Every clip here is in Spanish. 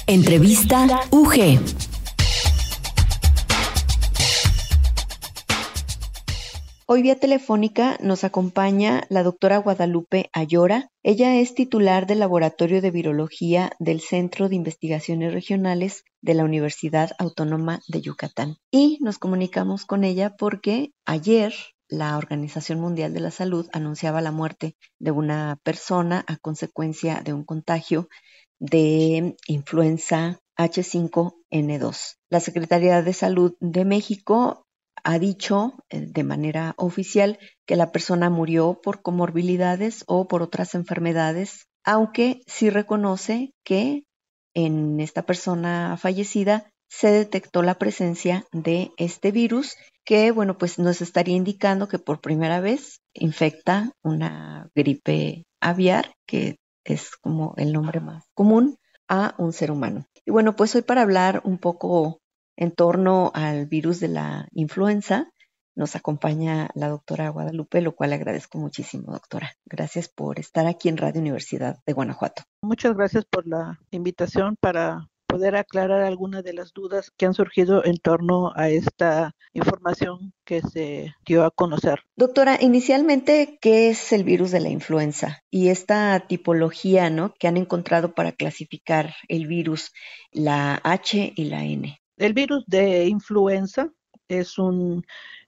Entrevista UG. Hoy vía telefónica nos acompaña la doctora Guadalupe Ayora. Ella es titular del Laboratorio de Virología del Centro de Investigaciones Regionales de la Universidad Autónoma de Yucatán. Y nos comunicamos con ella porque ayer la Organización Mundial de la Salud anunciaba la muerte de una persona a consecuencia de un contagio de influenza H5N2. La Secretaría de Salud de México ha dicho de manera oficial que la persona murió por comorbilidades o por otras enfermedades, aunque sí reconoce que en esta persona fallecida se detectó la presencia de este virus que, bueno, pues nos estaría indicando que por primera vez infecta una gripe aviar, que es como el nombre más común, a un ser humano. Y bueno, pues hoy para hablar un poco en torno al virus de la influenza, nos acompaña la doctora Guadalupe, lo cual le agradezco muchísimo, doctora. Gracias por estar aquí en Radio Universidad de Guanajuato. Muchas gracias por la invitación para poder aclarar algunas de las dudas que han surgido en torno a esta información que se dio a conocer. Doctora, inicialmente, ¿qué es el virus de la influenza? Y esta tipología, ¿no?, que han encontrado para clasificar el virus, la H y la N. El virus de influenza es un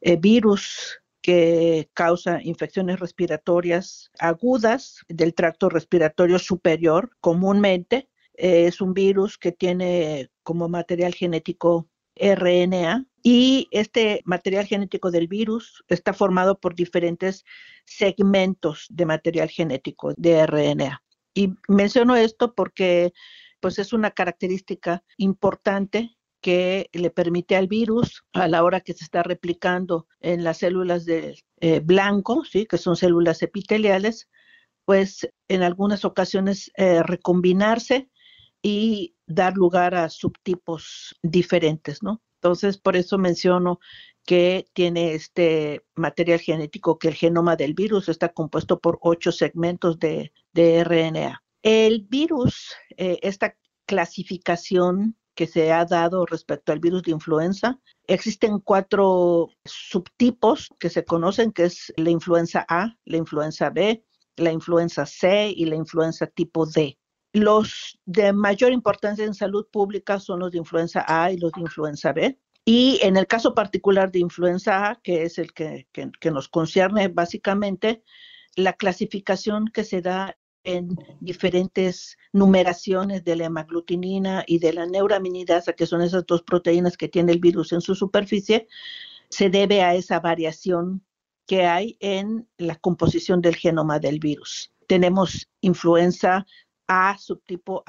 virus que causa infecciones respiratorias agudas del tracto respiratorio superior comúnmente. Es un virus que tiene como material genético RNA y este material genético del virus está formado por diferentes segmentos de material genético de RNA. Y menciono esto porque pues, es una característica importante que le permite al virus, a la hora que se está replicando en las células de blanco, ¿sí?, que son células epiteliales, pues en algunas ocasiones recombinarse y dar lugar a subtipos diferentes, ¿no? Entonces, por eso menciono que tiene este material genético, que el genoma del virus está compuesto por 8 segmentos de RNA. El virus, esta clasificación que se ha dado respecto al virus de influenza, existen 4 subtipos que se conocen, que es la influenza A, la influenza B, la influenza C y la influenza tipo D. Los de mayor importancia en salud pública son los de influenza A y los de influenza B. Y en el caso particular de influenza A, que es el que nos concierne básicamente, la clasificación que se da en diferentes numeraciones de la hemaglutinina y de la neuraminidasa, que son esas 2 proteínas que tiene el virus en su superficie, se debe a esa variación que hay en la composición del genoma del virus. Tenemos influenza A subtipo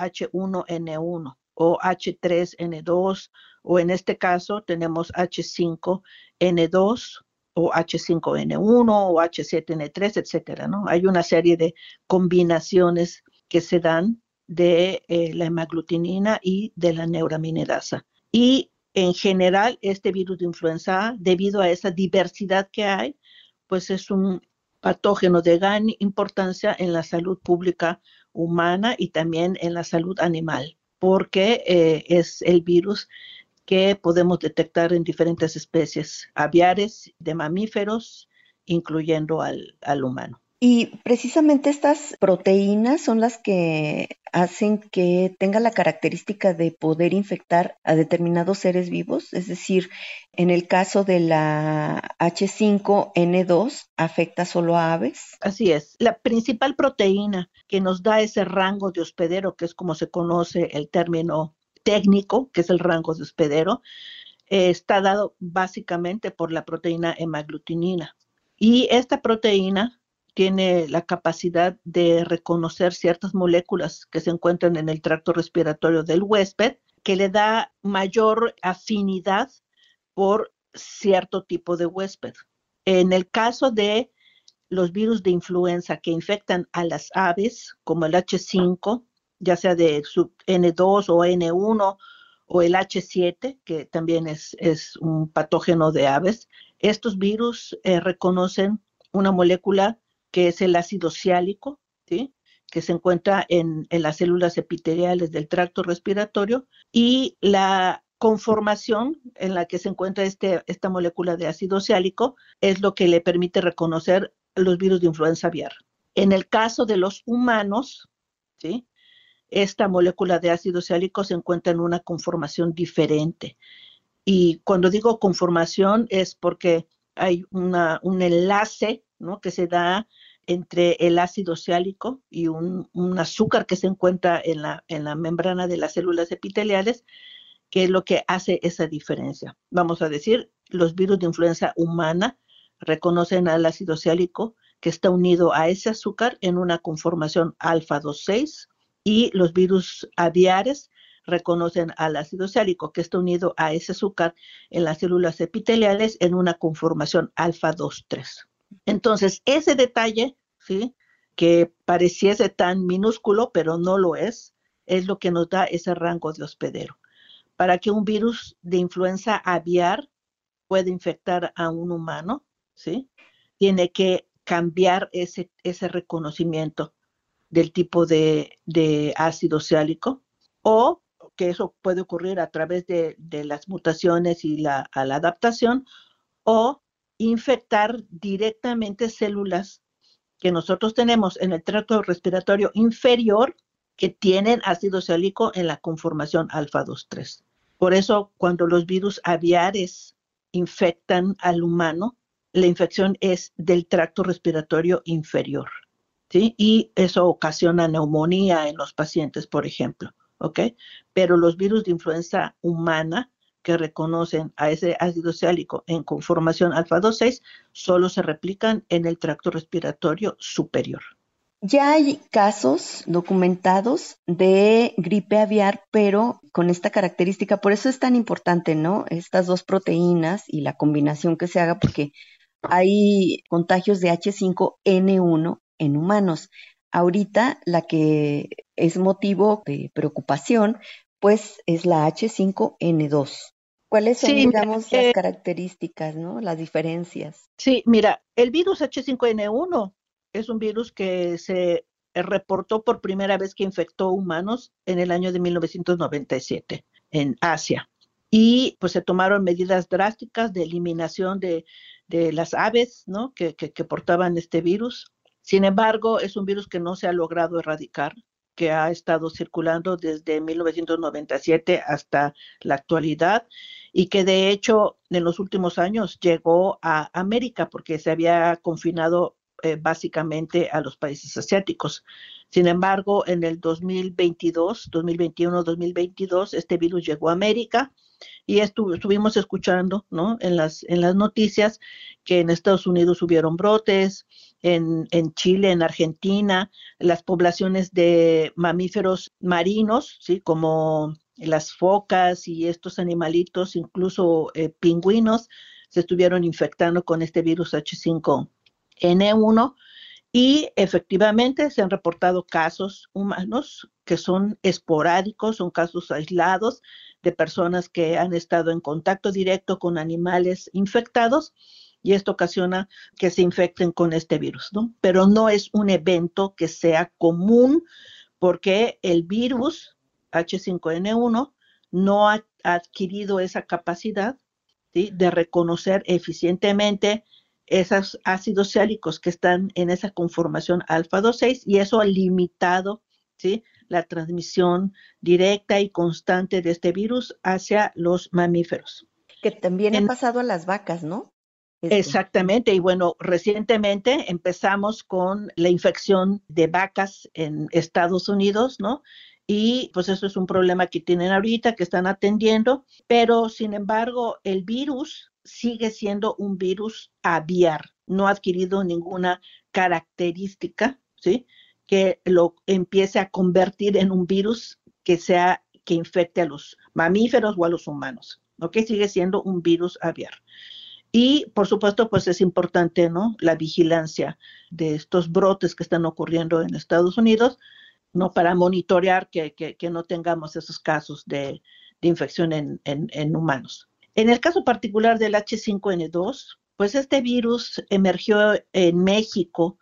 H1N1 o H3N2, o en este caso tenemos H5N2 o H5N1 o H7N3, etcétera, ¿no? Hay una serie de combinaciones que se dan de la hemaglutinina y de la neuraminidasa. Y en general, este virus de influenza A, debido a esa diversidad que hay, pues es un patógeno de gran importancia en la salud pública humana y también en la salud animal, porque es el virus que podemos detectar en diferentes especies aviares, de mamíferos, incluyendo al humano. Y precisamente estas proteínas son las que hacen que tenga la característica de poder infectar a determinados seres vivos. Es decir, en el caso de la H5N2, afecta solo a aves. Así es. La principal proteína que nos da ese rango de hospedero, que es como se conoce el término técnico, que es el rango de hospedero, está dado básicamente por la proteína hemaglutinina. Y esta proteína tiene la capacidad de reconocer ciertas moléculas que se encuentran en el tracto respiratorio del huésped, que le da mayor afinidad por cierto tipo de huésped. En el caso de los virus de influenza que infectan a las aves, como el H5, ya sea de sub N2 o N1, o el H7, que también es un patógeno de aves, estos virus reconocen una molécula que es el ácido siálico, ¿sí?, que se encuentra en las células epiteliales del tracto respiratorio, y la conformación en la que se encuentra esta molécula de ácido siálico es lo que le permite reconocer los virus de influenza aviar. En el caso de los humanos, ¿sí?, esta molécula de ácido siálico se encuentra en una conformación diferente. Y cuando digo conformación es porque hay un enlace, ¿no?, que se da entre el ácido siálico y un azúcar que se encuentra en la membrana de las células epiteliales, que es lo que hace esa diferencia. Vamos a decir, los virus de influenza humana reconocen al ácido siálico que está unido a ese azúcar en una conformación alfa 2,6, y los virus aviares reconocen al ácido siálico que está unido a ese azúcar en las células epiteliales en una conformación alfa 2,3. Entonces, ese detalle, ¿sí?, que pareciese tan minúsculo, pero no lo es lo que nos da ese rango de hospedero. Para que un virus de influenza aviar pueda infectar a un humano, ¿sí?, tiene que cambiar ese reconocimiento del tipo de ácido siálico, o que eso puede ocurrir a través de las mutaciones y la adaptación, o infectar directamente células que nosotros tenemos en el tracto respiratorio inferior que tienen ácido siálico en la conformación alfa 2,3. Por eso, cuando los virus aviares infectan al humano, la infección es del tracto respiratorio inferior, ¿sí? Y eso ocasiona neumonía en los pacientes, por ejemplo, ¿ok? Pero los virus de influenza humana que reconocen a ese ácido siálico en conformación alfa 2,6 solo se replican en el tracto respiratorio superior. Ya hay casos documentados de gripe aviar, pero con esta característica. Por eso es tan importante, ¿no?, estas dos proteínas y la combinación que se haga, porque hay contagios de H5N1 en humanos. Ahorita la que es motivo de preocupación, pues es la H5N2. ¿Cuáles son, Sí, digamos, las características, ¿no?, las diferencias? sí, mira, el virus H5N1 es un virus que se reportó por primera vez que infectó humanos en el año de 1997 en Asia. Y pues se tomaron medidas drásticas de eliminación de las aves, ¿no?, que portaban este virus. Sin embargo, es un virus que no se ha logrado erradicar, que ha estado circulando desde 1997 hasta la actualidad, y que de hecho en los últimos años llegó a América porque se había confinado básicamente a los países asiáticos. Sin embargo, en el 2022, 2021, 2022, este virus llegó a América, y estuvimos escuchando, ¿no?, en las noticias que en Estados Unidos hubieron brotes, en Chile, en Argentina, las poblaciones de mamíferos marinos, ¿sí?, como las focas y estos animalitos, incluso pingüinos, se estuvieron infectando con este virus H5N1, y efectivamente se han reportado casos humanos que son esporádicos, son casos aislados de personas que han estado en contacto directo con animales infectados, y esto ocasiona que se infecten con este virus, ¿no? Pero no es un evento que sea común, porque el virus H5N1 no ha adquirido esa capacidad, ¿sí?, de reconocer eficientemente esos ácidos siálicos que están en esa conformación alfa 2,6, y eso ha limitado, ¿sí?, la transmisión directa y constante de este virus hacia los mamíferos. Que también ha pasado a las vacas, ¿no? Exactamente, y bueno, recientemente empezamos con la infección de vacas en Estados Unidos, ¿no? Y pues eso es un problema que tienen ahorita, que están atendiendo, pero sin embargo, el virus sigue siendo un virus aviar, no ha adquirido ninguna característica, ¿sí?, que lo empiece a convertir en un virus que infecte a los mamíferos o a los humanos, ¿ok? Sigue siendo un virus aviar. Y por supuesto, pues es importante, ¿no?, la vigilancia de estos brotes que están ocurriendo en Estados Unidos, ¿no?, para monitorear que no tengamos esos casos de infección en humanos. En el caso particular del H5N2, pues este virus emergió en México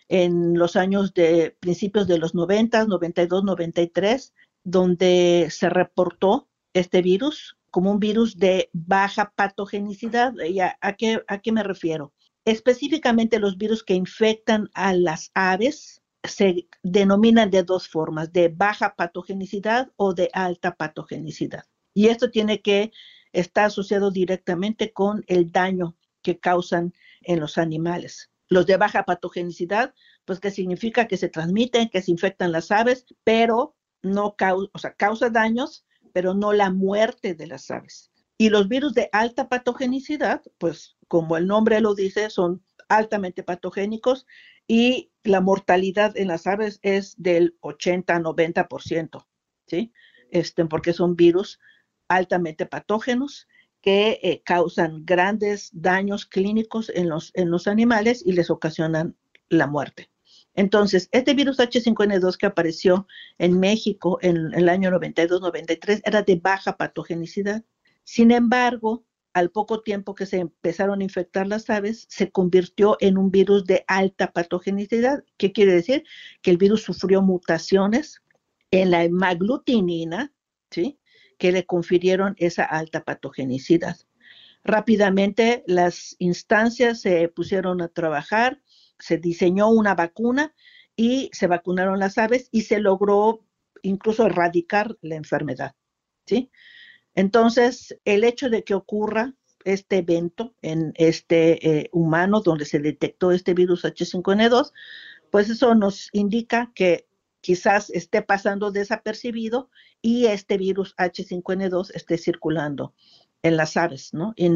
en los años de principios de los 90, 92, 93, donde se reportó este virus como un virus de baja patogenicidad. ¿Y a qué me refiero? Específicamente los virus que infectan a las aves se denominan de dos formas, de baja patogenicidad o de alta patogenicidad. Y esto tiene que estar asociado directamente con el daño que causan en los animales. Los de baja patogenicidad, pues que significa que se transmiten, que se infectan las aves, pero no causa daños, pero no la muerte de las aves. Y los virus de alta patogenicidad, pues como el nombre lo dice, son altamente patogénicos y la mortalidad en las aves es del 80-90%, ¿sí? Porque son virus altamente patógenos que causan grandes daños clínicos en los animales y les ocasionan la muerte. Entonces, este virus H5N2 que apareció en México en el año 92-93 era de baja patogenicidad. Sin embargo, al poco tiempo que se empezaron a infectar las aves, se convirtió en un virus de alta patogenicidad. ¿Qué quiere decir? Que el virus sufrió mutaciones en la hemaglutinina, ¿sí? Que le confirieron esa alta patogenicidad. Rápidamente las instancias se pusieron a trabajar, se diseñó una vacuna y se vacunaron las aves y se logró incluso erradicar la enfermedad, ¿sí? Entonces, el hecho de que ocurra este evento en este humano donde se detectó este virus H5N2, pues eso nos indica que quizás esté pasando desapercibido y este virus H5N2 esté circulando en las aves, ¿no? Y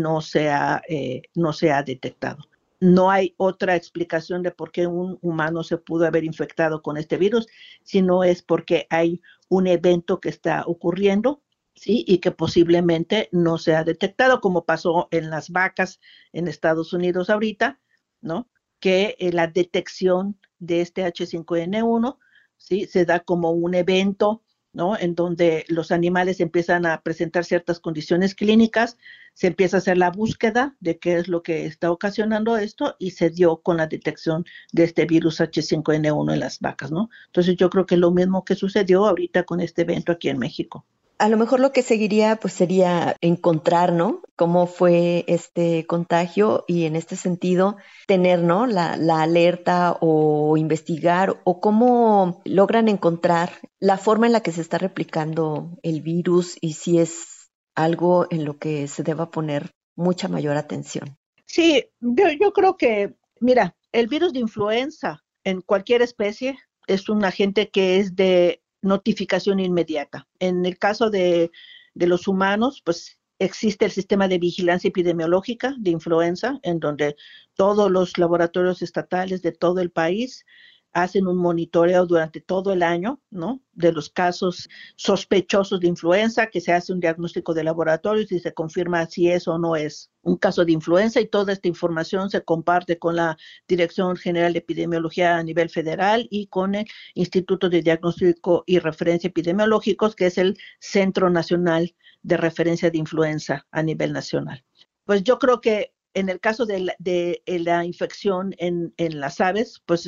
no se ha detectado. No hay otra explicación de por qué un humano se pudo haber infectado con este virus, sino es porque hay un evento que está ocurriendo, ¿sí? Y que posiblemente no se ha detectado, como pasó en las vacas en Estados Unidos ahorita, ¿no? Que la detección de este H5N1, ¿sí? Se da como un evento, ¿no? En donde los animales empiezan a presentar ciertas condiciones clínicas, se empieza a hacer la búsqueda de qué es lo que está ocasionando esto y se dio con la detección de este virus H5N1 en las vacas, ¿no? Entonces yo creo que lo mismo que sucedió ahorita con este evento aquí en México. A lo mejor lo que seguiría pues sería encontrar, ¿no? Cómo fue este contagio y en este sentido tener, ¿no? La alerta o investigar o cómo logran encontrar la forma en la que se está replicando el virus y si es algo en lo que se deba poner mucha mayor atención. Sí, yo creo que, mira, el virus de influenza en cualquier especie es un agente que es de notificación inmediata. En el caso de los humanos, pues existe el sistema de vigilancia epidemiológica de influenza, en donde todos los laboratorios estatales de todo el país hacen un monitoreo durante todo el año, ¿no? De los casos sospechosos de influenza, que se hace un diagnóstico de laboratorio y se confirma si es o no es un caso de influenza y toda esta información se comparte con la Dirección General de Epidemiología a nivel federal y con el Instituto de Diagnóstico y Referencia Epidemiológicos, que es el Centro Nacional de Referencia de Influenza a nivel nacional. Pues yo creo que en el caso de la infección en las aves, pues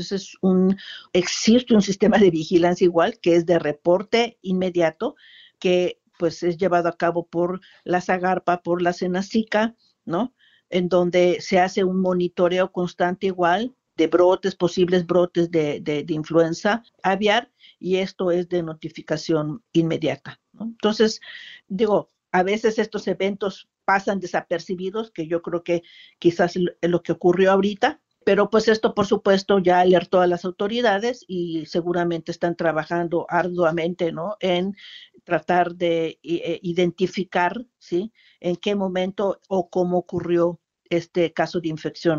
existe un sistema de vigilancia igual, que es de reporte inmediato, que pues es llevado a cabo por la Zagarpa, por la Senacica, ¿no? En donde se hace un monitoreo constante igual de brotes, posibles brotes de influenza aviar, y esto es de notificación inmediata, ¿no? Entonces, digo, a veces estos eventos pasan desapercibidos, que yo creo que quizás es lo que ocurrió ahorita, pero pues esto por supuesto ya alertó a las autoridades y seguramente están trabajando arduamente, ¿no? En tratar de identificar, ¿sí? En qué momento o cómo ocurrió este caso de infección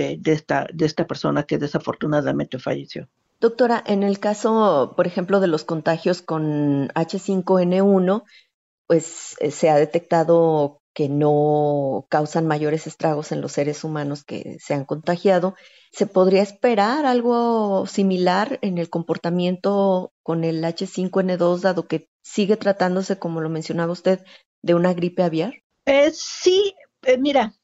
de esta persona que desafortunadamente falleció. Doctora, en el caso, por ejemplo, de los contagios con H5N1, pues se ha detectado que no causan mayores estragos en los seres humanos que se han contagiado. ¿Se podría esperar algo similar en el comportamiento con el H5N2, dado que sigue tratándose, como lo mencionaba usted, de una gripe aviar? Sí, mira,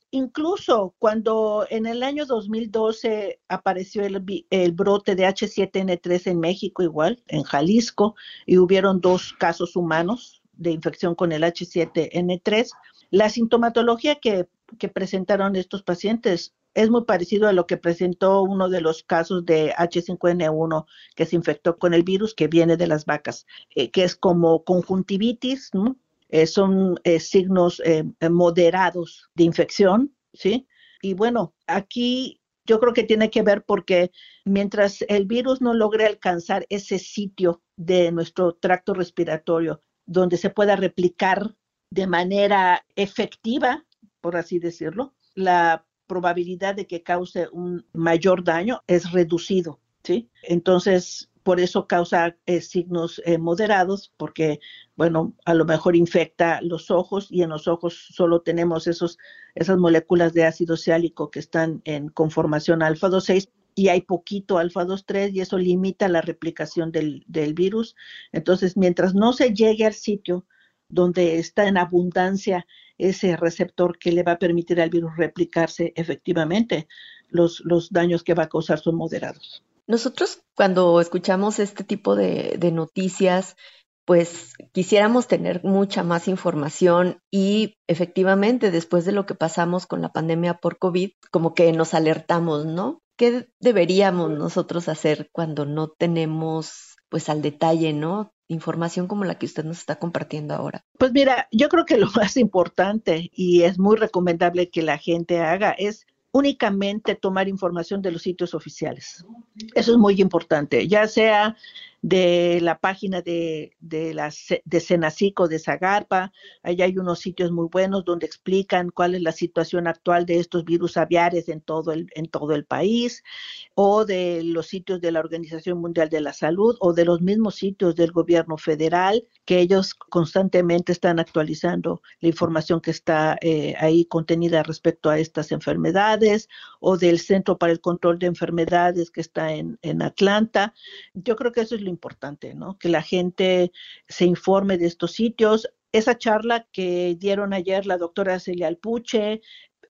Incluso cuando en el año 2012 apareció el brote de H7N3 en México, igual, en Jalisco, y hubieron 2 casos humanos de infección con el H7N3, la sintomatología que presentaron estos pacientes es muy parecido a lo que presentó uno de los casos de H5N1 que se infectó con el virus que viene de las vacas, que es como conjuntivitis, ¿no? Son signos moderados de infección, ¿sí? Y bueno, aquí yo creo que tiene que ver porque mientras el virus no logre alcanzar ese sitio de nuestro tracto respiratorio donde se pueda replicar de manera efectiva, por así decirlo, la probabilidad de que cause un mayor daño es reducido, ¿sí? Entonces, por eso causa signos moderados, porque, bueno, a lo mejor infecta los ojos y en los ojos solo tenemos esas moléculas de ácido ciálico que están en conformación alfa-2,6 y hay poquito alfa-2,3 y eso limita la replicación del virus. Entonces, mientras no se llegue al sitio donde está en abundancia ese receptor que le va a permitir al virus replicarse efectivamente, los daños que va a causar son moderados. Nosotros cuando escuchamos este tipo de noticias, pues quisiéramos tener mucha más información y efectivamente después de lo que pasamos con la pandemia por COVID, como que nos alertamos, ¿no? ¿Qué deberíamos nosotros hacer cuando no tenemos pues al detalle, ¿no? Información como la que usted nos está compartiendo ahora. Pues mira, yo creo que lo más importante y es muy recomendable que la gente haga es únicamente tomar información de los sitios oficiales. Eso es muy importante, ya sea de la página de Senacic o de Zagarpa. Allá hay unos sitios muy buenos donde explican cuál es la situación actual de estos virus aviares en todo el país, o de los sitios de la Organización Mundial de la Salud, o de los mismos sitios del gobierno federal, que ellos constantemente están actualizando la información que está ahí contenida respecto a estas enfermedades, o del Centro para el Control de Enfermedades que está en Atlanta. Yo creo que eso es lo importante, ¿no? Que la gente se informe de estos sitios. Esa charla que dieron ayer la doctora Celia Alpuche,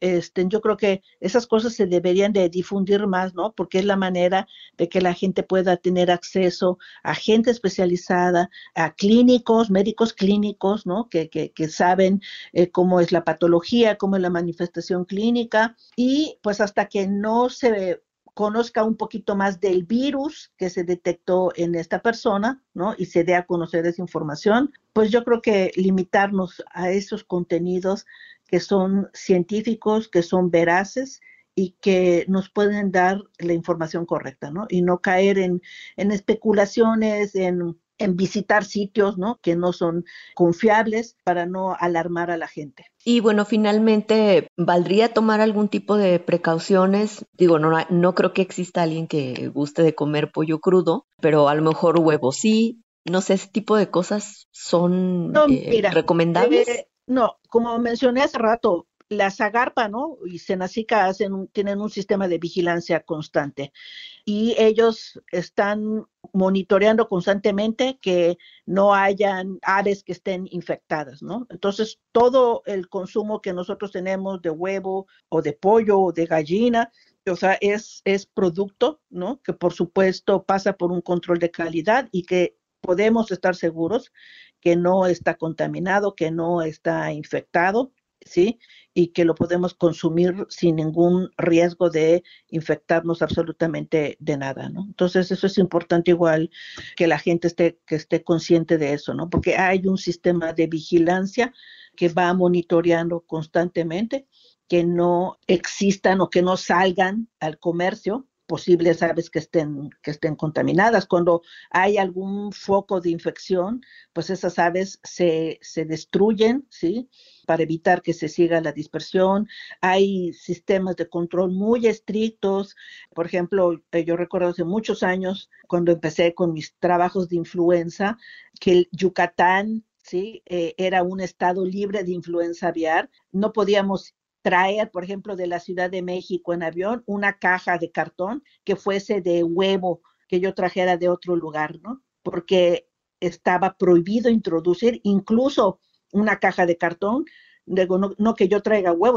yo creo que esas cosas se deberían de difundir más, ¿no? Porque es la manera de que la gente pueda tener acceso a gente especializada, a clínicos, médicos clínicos, ¿no? Que saben cómo es la patología, cómo es la manifestación clínica, y pues hasta que no se conozca un poquito más del virus que se detectó en esta persona, ¿no? Y se dé a conocer esa información, pues yo creo que limitarnos a esos contenidos que son científicos, que son veraces y que nos pueden dar la información correcta, ¿no? Y no caer en especulaciones, en visitar sitios, ¿no? Que no son confiables para no alarmar a la gente. Y bueno, finalmente, ¿valdría tomar algún tipo de precauciones? Digo, no creo que exista alguien que guste de comer pollo crudo, pero a lo mejor huevo sí. No sé, ese tipo de cosas son No, mira, recomendables. no, como mencioné hace rato, la Zagarpa, ¿no? Y Senacica tienen un sistema de vigilancia constante y ellos están monitoreando constantemente que no hayan aves que estén infectadas, ¿no? Entonces, todo el consumo que nosotros tenemos de huevo o de pollo o de gallina, o sea, es producto, ¿no? Que por supuesto pasa por un control de calidad y que podemos estar seguros que no está contaminado, que no está infectado, ¿sí? Y que lo podemos consumir sin ningún riesgo de infectarnos absolutamente de nada, ¿no? Entonces, eso es importante igual que la gente esté consciente de eso, ¿no? Porque hay un sistema de vigilancia que va monitoreando constantemente que no existan o que no salgan al comercio posibles aves que estén contaminadas. Cuando hay algún foco de infección, pues esas aves se destruyen, ¿sí? Para evitar que se siga la dispersión. Hay sistemas de control muy estrictos. Por ejemplo, yo recuerdo hace muchos años, cuando empecé con mis trabajos de influenza, que el Yucatán, ¿sí? Era un estado libre de influenza aviar. No podíamos traer, por ejemplo, de la Ciudad de México en avión una caja de cartón que fuese de huevo que yo trajera de otro lugar, ¿no? Porque estaba prohibido introducir incluso una caja de cartón, digo, no que yo traiga huevos, sino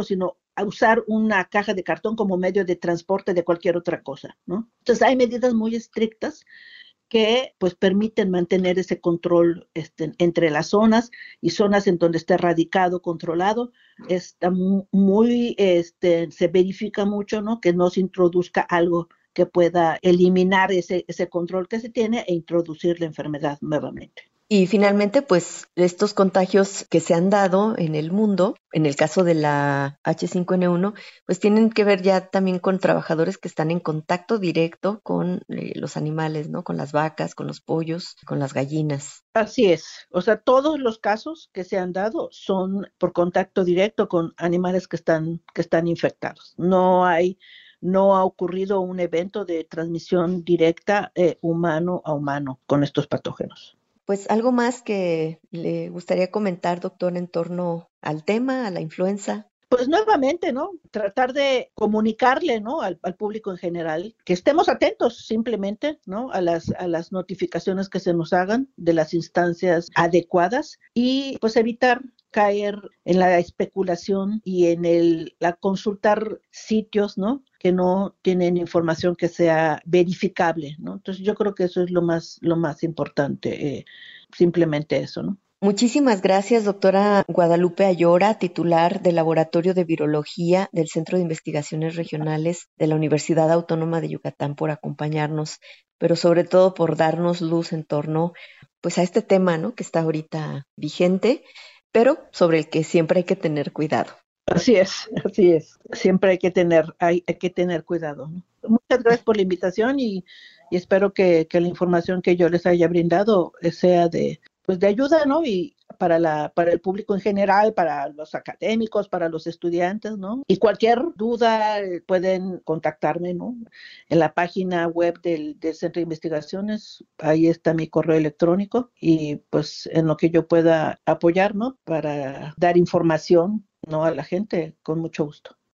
a usar una caja de cartón como medio de transporte de cualquier otra cosa, ¿no? Entonces hay medidas muy estrictas que pues permiten mantener ese control entre las zonas y zonas en donde esté radicado, controlado, está muy, se verifica mucho, ¿no? Que no se introduzca algo que pueda eliminar ese control que se tiene e introducir la enfermedad nuevamente. Y finalmente, pues estos contagios que se han dado en el mundo, en el caso de la H5N1, pues tienen que ver ya también con trabajadores que están en contacto directo con los animales, ¿no? Con las vacas, con los pollos, con las gallinas. Así es, o sea, todos los casos que se han dado son por contacto directo con animales que están infectados. No ha ocurrido un evento de transmisión directa humano a humano con estos patógenos. Pues algo más que le gustaría comentar, doctor, en torno al tema, a la influenza. Pues nuevamente, ¿no? Tratar de comunicarle, ¿no? Al público en general, que estemos atentos simplemente, ¿no? A las notificaciones que se nos hagan de las instancias adecuadas y pues evitar caer en la especulación y en la consultar sitios, ¿no? Que no tienen información que sea verificable, ¿no? Entonces yo creo que eso es lo más importante, simplemente eso, ¿no? Muchísimas gracias, doctora Guadalupe Ayora, titular del Laboratorio de Virología del Centro de Investigaciones Regionales de la Universidad Autónoma de Yucatán, por acompañarnos, pero sobre todo por darnos luz en torno, pues, a este tema, ¿no? Que está ahorita vigente, pero sobre el que siempre hay que tener cuidado. Así es, así es. Siempre hay que tener cuidado, ¿no? Muchas gracias por la invitación y espero que la información que yo les haya brindado sea pues de ayuda, ¿no? Y para el público en general, para los académicos, para los estudiantes, ¿no? Y cualquier duda pueden contactarme, ¿no? En la página web del Centro de Investigaciones, ahí está mi correo electrónico y pues en lo que yo pueda apoyar, ¿no? Para dar información, ¿no? A la gente, con mucho gusto.